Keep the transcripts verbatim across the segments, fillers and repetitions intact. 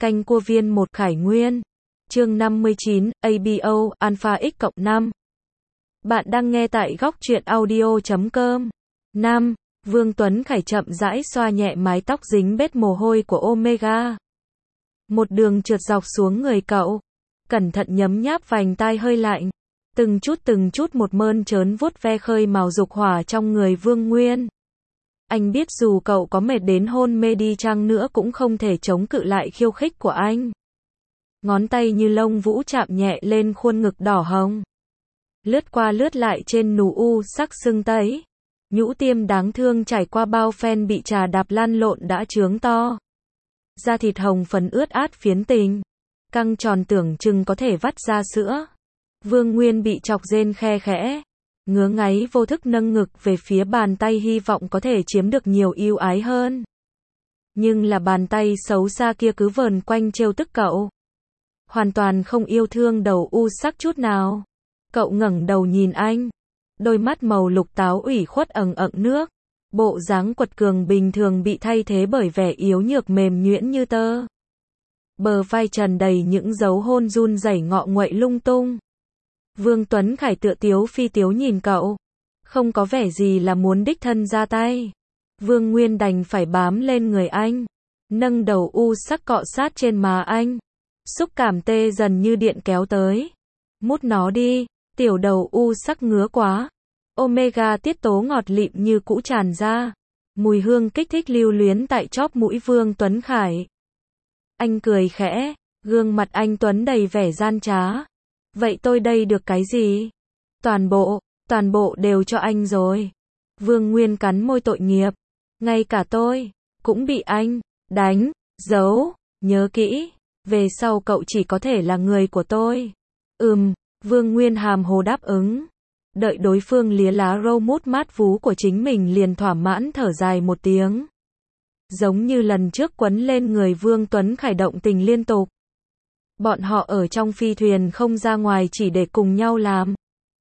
Canh cua viên một Khải Nguyên. Chương năm mươi chín, a bê o, Alpha X cộng năm. Bạn đang nghe tại góc truyện audio chấm com. năm. Vương Tuấn Khải chậm rãi xoa nhẹ mái tóc dính bết mồ hôi của Omega. Một đường trượt dọc xuống người cậu. Cẩn thận nhấm nháp vành tai hơi lạnh. Từng chút từng chút một mơn trớn vuốt ve khơi mào dục hỏa trong người Vương Nguyên. Anh biết dù cậu có mệt đến hôn mê đi chăng nữa cũng không thể chống cự lại khiêu khích của anh. Ngón tay như lông vũ chạm nhẹ lên khuôn ngực đỏ hồng. Lướt qua lướt lại trên nù u sắc sưng tấy. Nhũ tiêm đáng thương trải qua bao phen bị trà đạp lăn lộn đã trướng to. Da thịt hồng phấn ướt át phiến tình. Căng tròn tưởng chừng có thể vắt ra sữa. Vương Nguyên bị chọc rên khe khẽ. Ngứa ngáy vô thức nâng ngực về phía bàn tay hy vọng có thể chiếm được nhiều ưu ái hơn. Nhưng là bàn tay xấu xa kia cứ vờn quanh trêu tức cậu. Hoàn toàn không yêu thương đầu u sắc chút nào. Cậu ngẩng đầu nhìn anh. Đôi mắt màu lục táo ủy khuất ẩn ẩn nước. Bộ dáng quật cường bình thường bị thay thế bởi vẻ yếu nhược mềm nhuyễn như tơ. Bờ vai trần đầy những dấu hôn run rẩy ngọ nguậy lung tung. Vương Tuấn Khải tựa tiếu phi tiếu nhìn cậu. Không có vẻ gì là muốn đích thân ra tay. Vương Nguyên đành phải bám lên người anh. Nâng đầu u sắc cọ sát trên má anh. Xúc cảm tê dần như điện kéo tới. Mút nó đi, tiểu đầu u sắc ngứa quá. Omega tiết tố ngọt lịm như cũ tràn ra. Mùi hương kích thích lưu luyến tại chóp mũi Vương Tuấn Khải. Anh cười khẽ, gương mặt anh Tuấn đầy vẻ gian trá. Vậy tôi đây được cái gì? Toàn bộ, toàn bộ đều cho anh rồi. Vương Nguyên cắn môi tội nghiệp. Ngay cả tôi, cũng bị anh, đánh, giấu, nhớ kỹ. Về sau cậu chỉ có thể là người của tôi. Ừm, Vương Nguyên hàm hồ đáp ứng. Đợi đối phương lía lá râu mút mát vú của chính mình liền thỏa mãn thở dài một tiếng. Giống như lần trước quấn lên người Vương Tuấn Khải động tình liên tục. Bọn họ ở trong phi thuyền không ra ngoài chỉ để cùng nhau làm.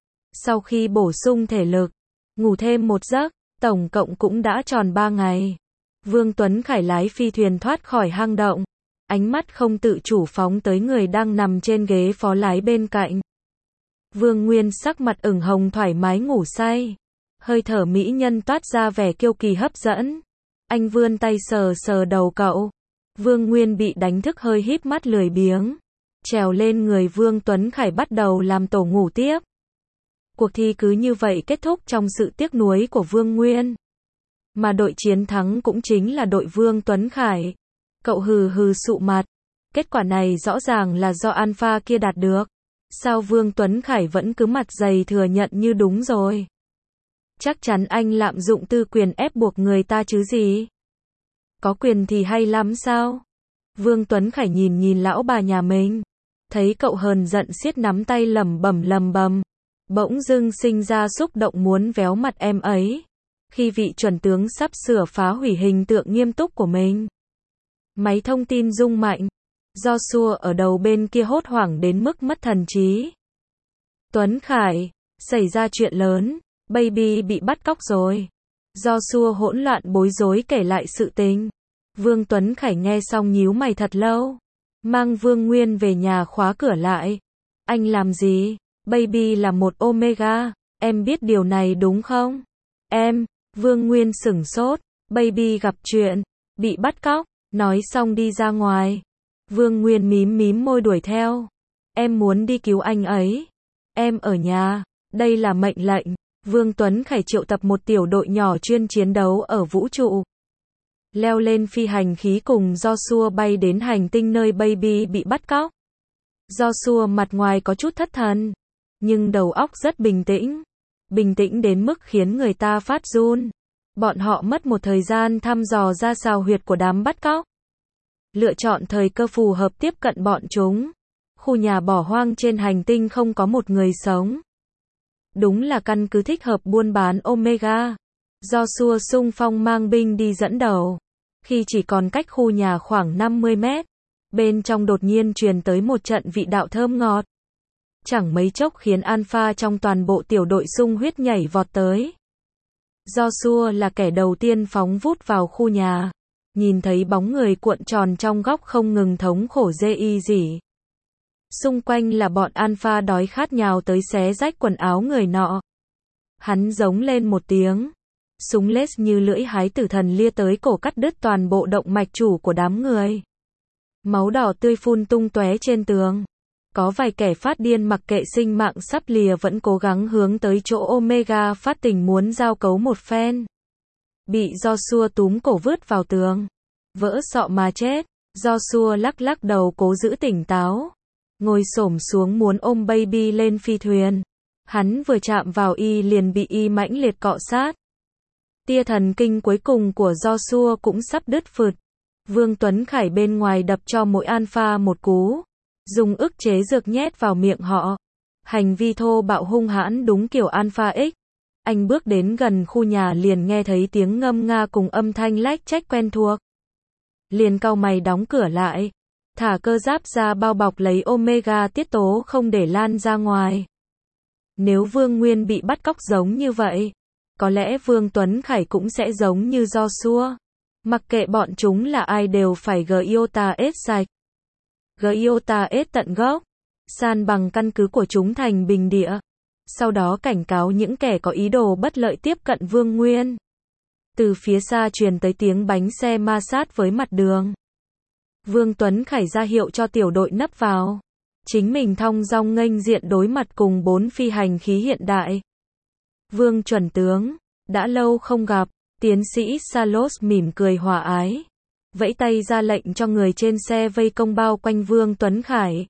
Sau khi bổ sung thể lực, ngủ thêm một giấc, tổng cộng cũng đã tròn ba ngày. Vương Tuấn Khải lái phi thuyền thoát khỏi hang động. Ánh mắt không tự chủ phóng tới người đang nằm trên ghế phó lái bên cạnh. Vương Nguyên sắc mặt ửng hồng thoải mái ngủ say. Hơi thở mỹ nhân toát ra vẻ kiêu kỳ hấp dẫn. Anh vươn tay sờ sờ đầu cậu. Vương Nguyên bị đánh thức hơi híp mắt lười biếng. Trèo lên người Vương Tuấn Khải bắt đầu làm tổ ngủ tiếp. Cuộc thi cứ như vậy kết thúc trong sự tiếc nuối của Vương Nguyên. Mà đội chiến thắng cũng chính là đội Vương Tuấn Khải. Cậu hừ hừ sụ mặt. Kết quả này rõ ràng là do Alpha kia đạt được. Sao Vương Tuấn Khải vẫn cứ mặt dày thừa nhận như đúng rồi. Chắc chắn anh lạm dụng tư quyền ép buộc người ta chứ gì. Có quyền thì hay lắm sao? Vương Tuấn Khải nhìn nhìn lão bà nhà mình. Thấy cậu hờn giận siết nắm tay lẩm bẩm lầm bầm. Bỗng dưng sinh ra xúc động muốn véo mặt em ấy. Khi vị chuẩn tướng sắp sửa phá hủy hình tượng nghiêm túc của mình. Máy thông tin rung mạnh. Joshua ở đầu bên kia hốt hoảng đến mức mất thần trí. Tuấn Khải, xảy ra chuyện lớn, baby bị bắt cóc rồi. Joshua hỗn loạn bối rối kể lại sự tình. Vương Tuấn Khải nghe xong nhíu mày thật lâu. Mang Vương Nguyên về nhà khóa cửa lại. Anh làm gì? Baby là một Omega, em biết điều này đúng không? Em, Vương Nguyên sửng sốt, baby gặp chuyện, bị bắt cóc, nói xong đi ra ngoài. Vương Nguyên mím mím môi đuổi theo. Em muốn đi cứu anh ấy. Em ở nhà, đây là mệnh lệnh. Vương Tuấn Khải triệu tập một tiểu đội nhỏ chuyên chiến đấu ở vũ trụ. Leo lên phi hành khí cùng Joshua bay đến hành tinh nơi baby bị bắt cóc. Joshua mặt ngoài có chút thất thần, nhưng đầu óc rất bình tĩnh. Bình tĩnh đến mức khiến người ta phát run. Bọn họ mất một thời gian thăm dò ra xào huyệt của đám bắt cóc. Lựa chọn thời cơ phù hợp tiếp cận bọn chúng. Khu nhà bỏ hoang trên hành tinh không có một người sống. Đúng là căn cứ thích hợp buôn bán Omega. Joshua xung phong mang binh đi dẫn đầu. Khi chỉ còn cách khu nhà khoảng năm mươi mét, bên trong đột nhiên truyền tới một trận vị đạo thơm ngọt. Chẳng mấy chốc khiến Alpha trong toàn bộ tiểu đội sung huyết nhảy vọt tới. Joshua là kẻ đầu tiên phóng vút vào khu nhà. nhìn thấy bóng người cuộn tròn trong góc không ngừng thống khổ rê y rỉ. Xung quanh là bọn alpha đói khát nhào tới xé rách quần áo người nọ. Hắn giống lên một tiếng. Súng laser như lưỡi hái tử thần lia tới cổ cắt đứt toàn bộ động mạch chủ của đám người. Máu đỏ tươi phun tung tóe trên tường. Có vài kẻ phát điên mặc kệ sinh mạng sắp lìa vẫn cố gắng hướng tới chỗ Omega phát tình muốn giao cấu một phen. Bị Joshua túm cổ vứt vào tường. Vỡ sọ mà chết. Joshua lắc lắc đầu cố giữ tỉnh táo. Ngồi xổm xuống muốn ôm baby lên phi thuyền. Hắn vừa chạm vào y liền bị y mãnh liệt cọ sát. Tia thần kinh cuối cùng của Joshua cũng sắp đứt phượt. Vương Tuấn Khải bên ngoài đập cho mỗi alpha một cú. Dùng ức chế dược nhét vào miệng họ. Hành vi thô bạo hung hãn đúng kiểu Alpha X. Anh bước đến gần khu nhà liền nghe thấy tiếng ngâm nga cùng âm thanh lách chách quen thuộc. Liền cau mày đóng cửa lại. Thả cơ giáp ra bao bọc lấy Omega tiết tố không để lan ra ngoài. Nếu Vương Nguyên bị bắt cóc giống như vậy, có lẽ Vương Tuấn Khải cũng sẽ giống như Joshua. Mặc kệ bọn chúng là ai đều phải Giota S sạch. Giota S tận gốc. San bằng căn cứ của chúng thành bình địa. Sau đó cảnh cáo những kẻ có ý đồ bất lợi tiếp cận Vương Nguyên. Từ phía xa truyền tới tiếng bánh xe ma sát với mặt đường. Vương Tuấn Khải ra hiệu cho tiểu đội nấp vào. Chính mình thong dong nghênh diện đối mặt cùng bốn phi hành khí hiện đại. Vương chuẩn tướng, đã lâu không gặp, tiến sĩ Salos mỉm cười hòa ái. Vẫy tay ra lệnh cho người trên xe vây công bao quanh Vương Tuấn Khải.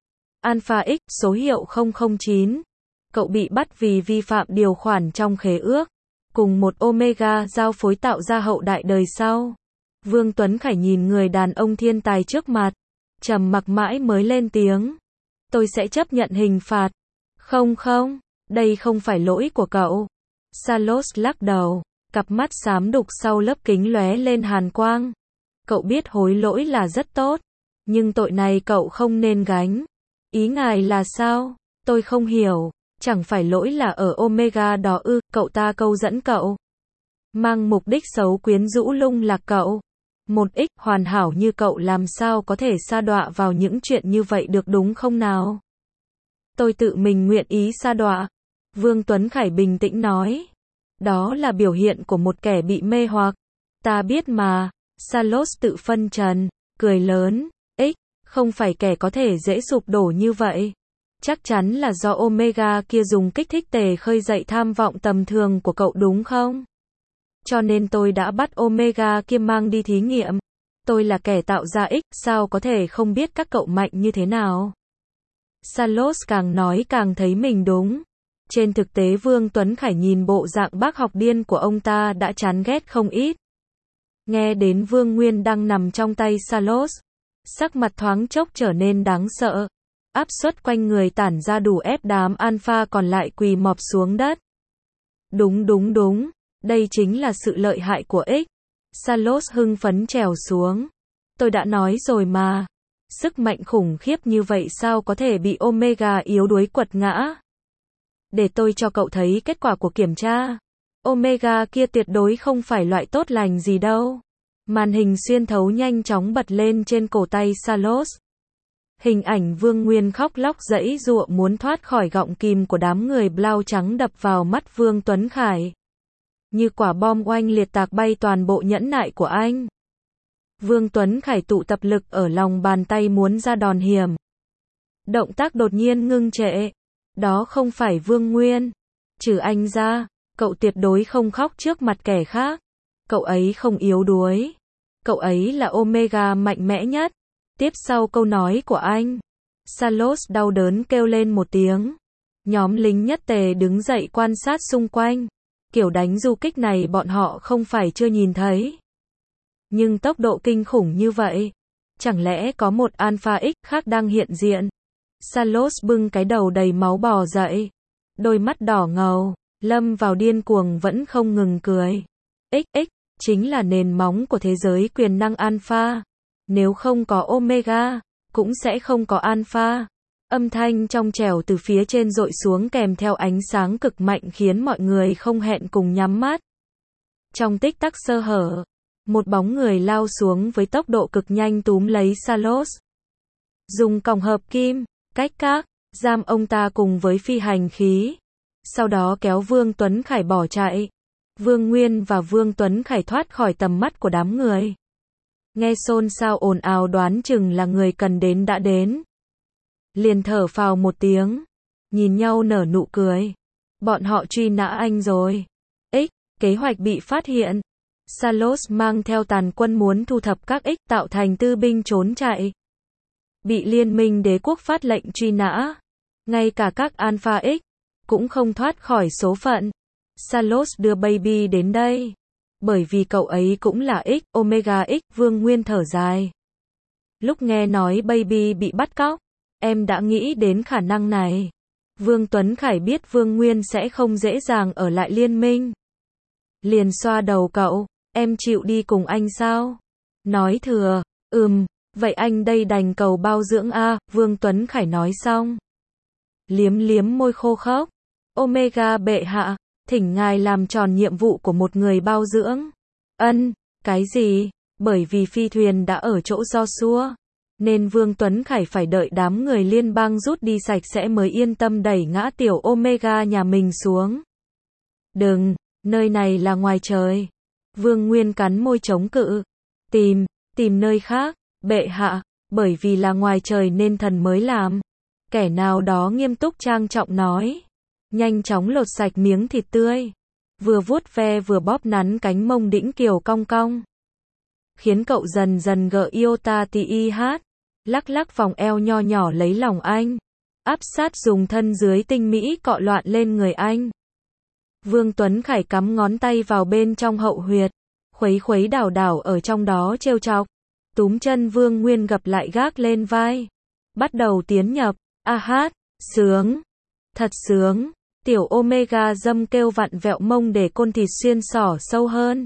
Alpha X, số hiệu không không chín. Cậu bị bắt vì vi phạm điều khoản trong khế ước. Cùng một Omega giao phối tạo ra hậu đại đời sau. Vương Tuấn Khải nhìn người đàn ông thiên tài trước mặt. Trầm mặc mãi mới lên tiếng. Tôi sẽ chấp nhận hình phạt. Không không, đây không phải lỗi của cậu. Salos lắc đầu. Cặp mắt xám đục sau lớp kính lóe lên hàn quang. Cậu biết hối lỗi là rất tốt. Nhưng tội này cậu không nên gánh. Ý ngài là sao? Tôi không hiểu. Chẳng phải lỗi là ở Omega đó ư, cậu ta câu dẫn cậu. Mang mục đích xấu quyến rũ lung lạc cậu. Một ích hoàn hảo như cậu làm sao có thể sa đọa vào những chuyện như vậy được đúng không nào? Tôi tự mình nguyện ý sa đọa. Vương Tuấn Khải bình tĩnh nói. Đó là biểu hiện của một kẻ bị mê hoặc. Ta biết mà. Salos tự phân trần, cười lớn. Ích, không phải kẻ có thể dễ sụp đổ như vậy. Chắc chắn là do Omega kia dùng kích thích tề khơi dậy tham vọng tầm thường của cậu đúng không? Cho nên tôi đã bắt Omega kia mang đi thí nghiệm. Tôi là kẻ tạo ra X, sao có thể không biết các cậu mạnh như thế nào? Salos càng nói càng thấy mình đúng. Trên thực tế Vương Tuấn Khải nhìn bộ dạng bác học điên của ông ta đã chán ghét không ít. Nghe đến Vương Nguyên đang nằm trong tay Salos. Sắc mặt thoáng chốc trở nên đáng sợ. Áp suất quanh người tản ra đủ ép đám alpha còn lại quỳ mọp xuống đất. Đúng đúng đúng, đây chính là sự lợi hại của X. Salos hưng phấn trèo xuống. Tôi đã nói rồi mà. Sức mạnh khủng khiếp như vậy sao có thể bị Omega yếu đuối quật ngã. Để tôi cho cậu thấy kết quả của kiểm tra. Omega kia tuyệt đối không phải loại tốt lành gì đâu. Màn hình xuyên thấu nhanh chóng bật lên trên cổ tay Salos. Hình ảnh Vương Nguyên khóc lóc giãy giụa muốn thoát khỏi gọng kìm của đám người blau trắng đập vào mắt Vương Tuấn Khải. Như quả bom oanh liệt tạc bay toàn bộ nhẫn nại của anh. Vương Tuấn Khải tụ tập lực ở lòng bàn tay muốn ra đòn hiểm. Động tác đột nhiên ngưng trệ. Đó không phải Vương Nguyên. Trừ anh ra, cậu tuyệt đối không khóc trước mặt kẻ khác. Cậu ấy không yếu đuối. Cậu ấy là Omega mạnh mẽ nhất. Tiếp sau câu nói của anh, Salos đau đớn kêu lên một tiếng. Nhóm lính nhất tề đứng dậy quan sát xung quanh. Kiểu đánh du kích này bọn họ không phải chưa nhìn thấy. Nhưng tốc độ kinh khủng như vậy. Chẳng lẽ có một Alpha X khác đang hiện diện? Salos bưng cái đầu đầy máu bò dậy. Đôi mắt đỏ ngầu, lâm vào điên cuồng vẫn không ngừng cười. ích ích, chính là nền móng của thế giới quyền năng Alpha. Nếu không có Omega, cũng sẽ không có Alpha. Âm thanh trong trẻo từ phía trên dội xuống kèm theo ánh sáng cực mạnh khiến mọi người không hẹn cùng nhắm mắt. Trong tích tắc sơ hở, Một bóng người lao xuống với tốc độ cực nhanh túm lấy Salos. Dùng còng hợp kim, cách các, giam ông ta cùng với phi hành khí. Sau đó kéo Vương Tuấn Khải bỏ chạy. Vương Nguyên và Vương Tuấn Khải thoát khỏi tầm mắt của đám người. Nghe xôn xao ồn ào đoán chừng là người cần đến đã đến. Liền thở phào một tiếng. Nhìn nhau nở nụ cười. Bọn họ truy nã anh rồi. X, kế hoạch bị phát hiện. Salos mang theo tàn quân muốn thu thập các X tạo thành tư binh trốn chạy. Bị liên minh đế quốc phát lệnh truy nã. Ngay cả các Alpha X cũng không thoát khỏi số phận. Salos đưa Baby đến đây. Bởi vì cậu ấy cũng là X, Omega X, Vương Nguyên thở dài. Lúc nghe nói Baby bị bắt cóc, em đã nghĩ đến khả năng này. Vương Tuấn Khải biết Vương Nguyên sẽ không dễ dàng ở lại liên minh. Liền xoa đầu cậu, em chịu đi cùng anh sao? Nói thừa, ừm, vậy anh đây đành cầu bao dưỡng a, Vương Tuấn Khải nói xong. Liếm liếm môi khô khốc. Omega bệ hạ, thỉnh ngài làm tròn nhiệm vụ của một người bao dưỡng. Ân, cái gì? Bởi vì phi thuyền đã ở chỗ Joshua, nên Vương Tuấn Khải phải đợi đám người liên bang rút đi sạch sẽ mới yên tâm đẩy ngã tiểu Omega nhà mình xuống. Đừng, nơi này là ngoài trời. Vương Nguyên cắn môi chống cự. Tìm, tìm nơi khác, bệ hạ, bởi vì là ngoài trời nên thần mới làm. Kẻ nào đó nghiêm túc trang trọng nói. Nhanh chóng lột sạch miếng thịt tươi. Vừa vuốt ve vừa bóp nắn cánh mông đĩnh kiều cong cong. Khiến cậu dần dần gợi yêu ta tì y hát. Lắc lắc vòng eo nho nhỏ lấy lòng anh. Áp sát dùng thân dưới tinh mỹ cọ loạn lên người anh. Vương Tuấn Khải cắm ngón tay vào bên trong hậu huyệt. Khuấy khuấy đảo đảo ở trong đó trêu chọc. Túm chân Vương Nguyên gập lại gác lên vai. Bắt đầu tiến nhập. A hát, sướng. Thật sướng. Tiểu Omega dâm kêu vặn vẹo mông để côn thịt xuyên xỏ sâu hơn.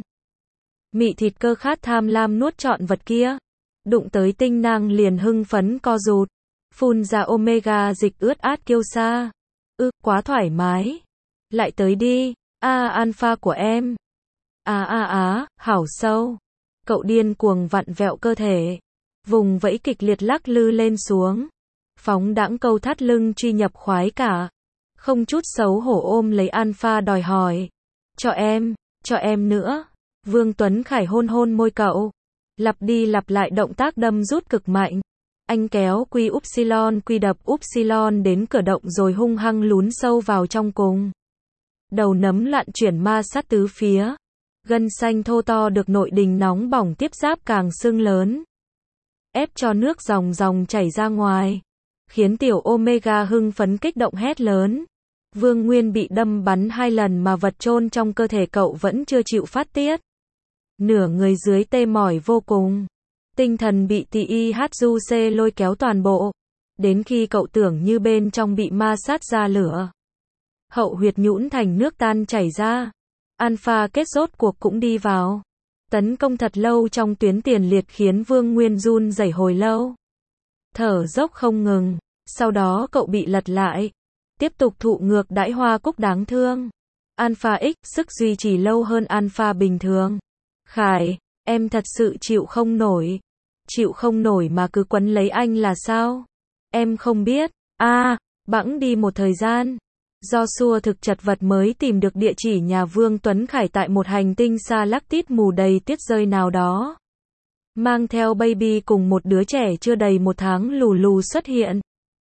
Mị thịt cơ khát tham lam nuốt trọn vật kia. Đụng tới tinh nang liền hưng phấn co rụt. Phun ra Omega dịch ướt át kêu xa. Ư, quá thoải mái. Lại tới đi. A alpha của em. À à á, hảo sâu. Cậu điên cuồng vặn vẹo cơ thể. Vùng vẫy kịch liệt lắc lư lên xuống. Phóng đãng câu thắt lưng truy nhập khoái cả. Không chút xấu hổ ôm lấy alpha đòi hỏi. Cho em, cho em nữa. Vương Tuấn Khải hôn hôn môi cậu. Lặp đi lặp lại động tác đâm rút cực mạnh. Anh kéo quy upsilon quy đập upsilon đến cửa động rồi hung hăng lún sâu vào trong cùng. Đầu nấm loạn chuyển ma sát tứ phía. Gân xanh thô to được nội đình nóng bỏng tiếp giáp càng sưng lớn. Ép cho nước dòng dòng chảy ra ngoài. Khiến tiểu Omega hưng phấn kích động hét lớn. Vương Nguyên bị đâm bắn hai lần mà vật chôn trong cơ thể cậu vẫn chưa chịu phát tiết. Nửa người dưới tê mỏi vô cùng. Tinh thần bị tì y hát du xê lôi kéo toàn bộ. Đến khi cậu tưởng như bên trong bị ma sát ra lửa. Hậu huyệt nhũn thành nước tan chảy ra. Alpha kết rốt cuộc cũng đi vào. Tấn công thật lâu trong tuyến tiền liệt khiến Vương Nguyên run rẩy hồi lâu. Thở dốc không ngừng. Sau đó cậu bị lật lại. Tiếp tục thụ ngược đãi hoa cúc đáng thương. Alpha X sức duy trì lâu hơn Alpha bình thường. Khải, em thật sự chịu không nổi. Chịu không nổi mà cứ quấn lấy anh là sao? Em không biết. A, à, bẵng đi một thời gian. Joshua thực chật vật mới tìm được địa chỉ nhà Vương Tuấn Khải tại một hành tinh xa lắc tít mù đầy tuyết rơi nào đó. Mang theo Baby cùng một đứa trẻ chưa đầy một tháng lù lù xuất hiện.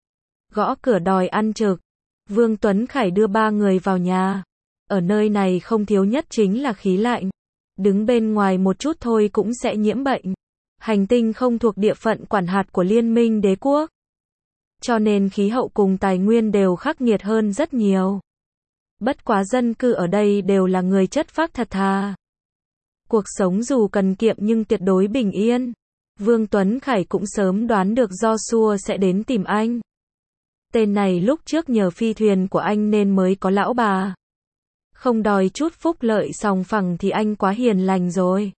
Gõ cửa đòi ăn trực. Vương Tuấn Khải đưa ba người vào nhà. Ở nơi này không thiếu nhất chính là khí lạnh. Đứng bên ngoài một chút thôi cũng sẽ nhiễm bệnh. Hành tinh không thuộc địa phận quản hạt của Liên minh đế quốc. Cho nên khí hậu cùng tài nguyên đều khắc nghiệt hơn rất nhiều. Bất quá dân cư ở đây đều là người chất phác thật thà. Cuộc sống dù cần kiệm nhưng tuyệt đối bình yên. Vương Tuấn Khải cũng sớm đoán được Joshua sẽ đến tìm anh. Tên này lúc trước nhờ phi thuyền của anh nên mới có lão bà. Không đòi chút phúc lợi sòng phẳng thì anh quá hiền lành rồi.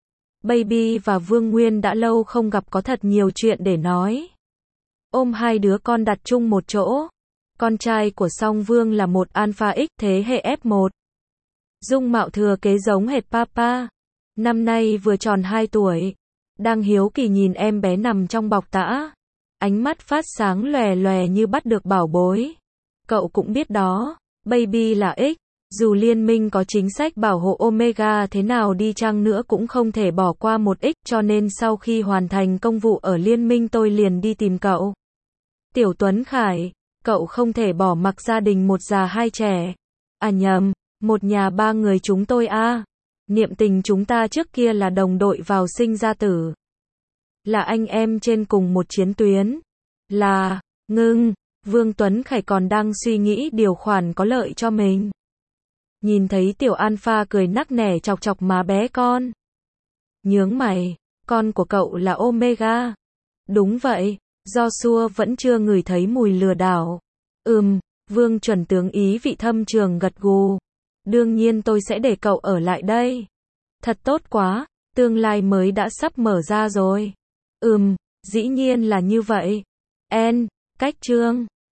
Baby và Vương Nguyên đã lâu không gặp có thật nhiều chuyện để nói. Ôm hai đứa con đặt chung một chỗ. Con trai của Song Vương là một Alpha X thế hệ ép một. Dung mạo thừa kế giống hệt Papa. năm nay vừa tròn hai tuổi. Đang hiếu kỳ nhìn em bé nằm trong bọc tã. Ánh mắt phát sáng lòe lòe như bắt được bảo bối. Cậu cũng biết đó, baby là X. Dù liên minh có chính sách bảo hộ Omega thế nào đi chăng nữa cũng không thể bỏ qua một X, cho nên sau khi hoàn thành công vụ ở liên minh tôi liền đi tìm cậu. Tiểu Tuấn Khải, cậu không thể bỏ mặc gia đình một già hai trẻ. À nhầm, một nhà ba người chúng tôi a. Niệm tình chúng ta trước kia là đồng đội vào sinh ra tử. Là anh em trên cùng một chiến tuyến. Là, ngưng, Vương Tuấn Khải còn đang suy nghĩ điều khoản có lợi cho mình. Nhìn thấy tiểu Alpha cười nắc nẻ chọc chọc má bé con. Nhướng mày, con của cậu là Omega. Đúng vậy, Joshua vẫn chưa ngửi thấy mùi lừa đảo. Ừm, Vương chuẩn tướng ý vị thâm trường gật gù. Đương nhiên tôi sẽ để cậu ở lại đây. Thật tốt quá, tương lai mới đã sắp mở ra rồi. Ừm, dĩ nhiên là như vậy. En, cách chương.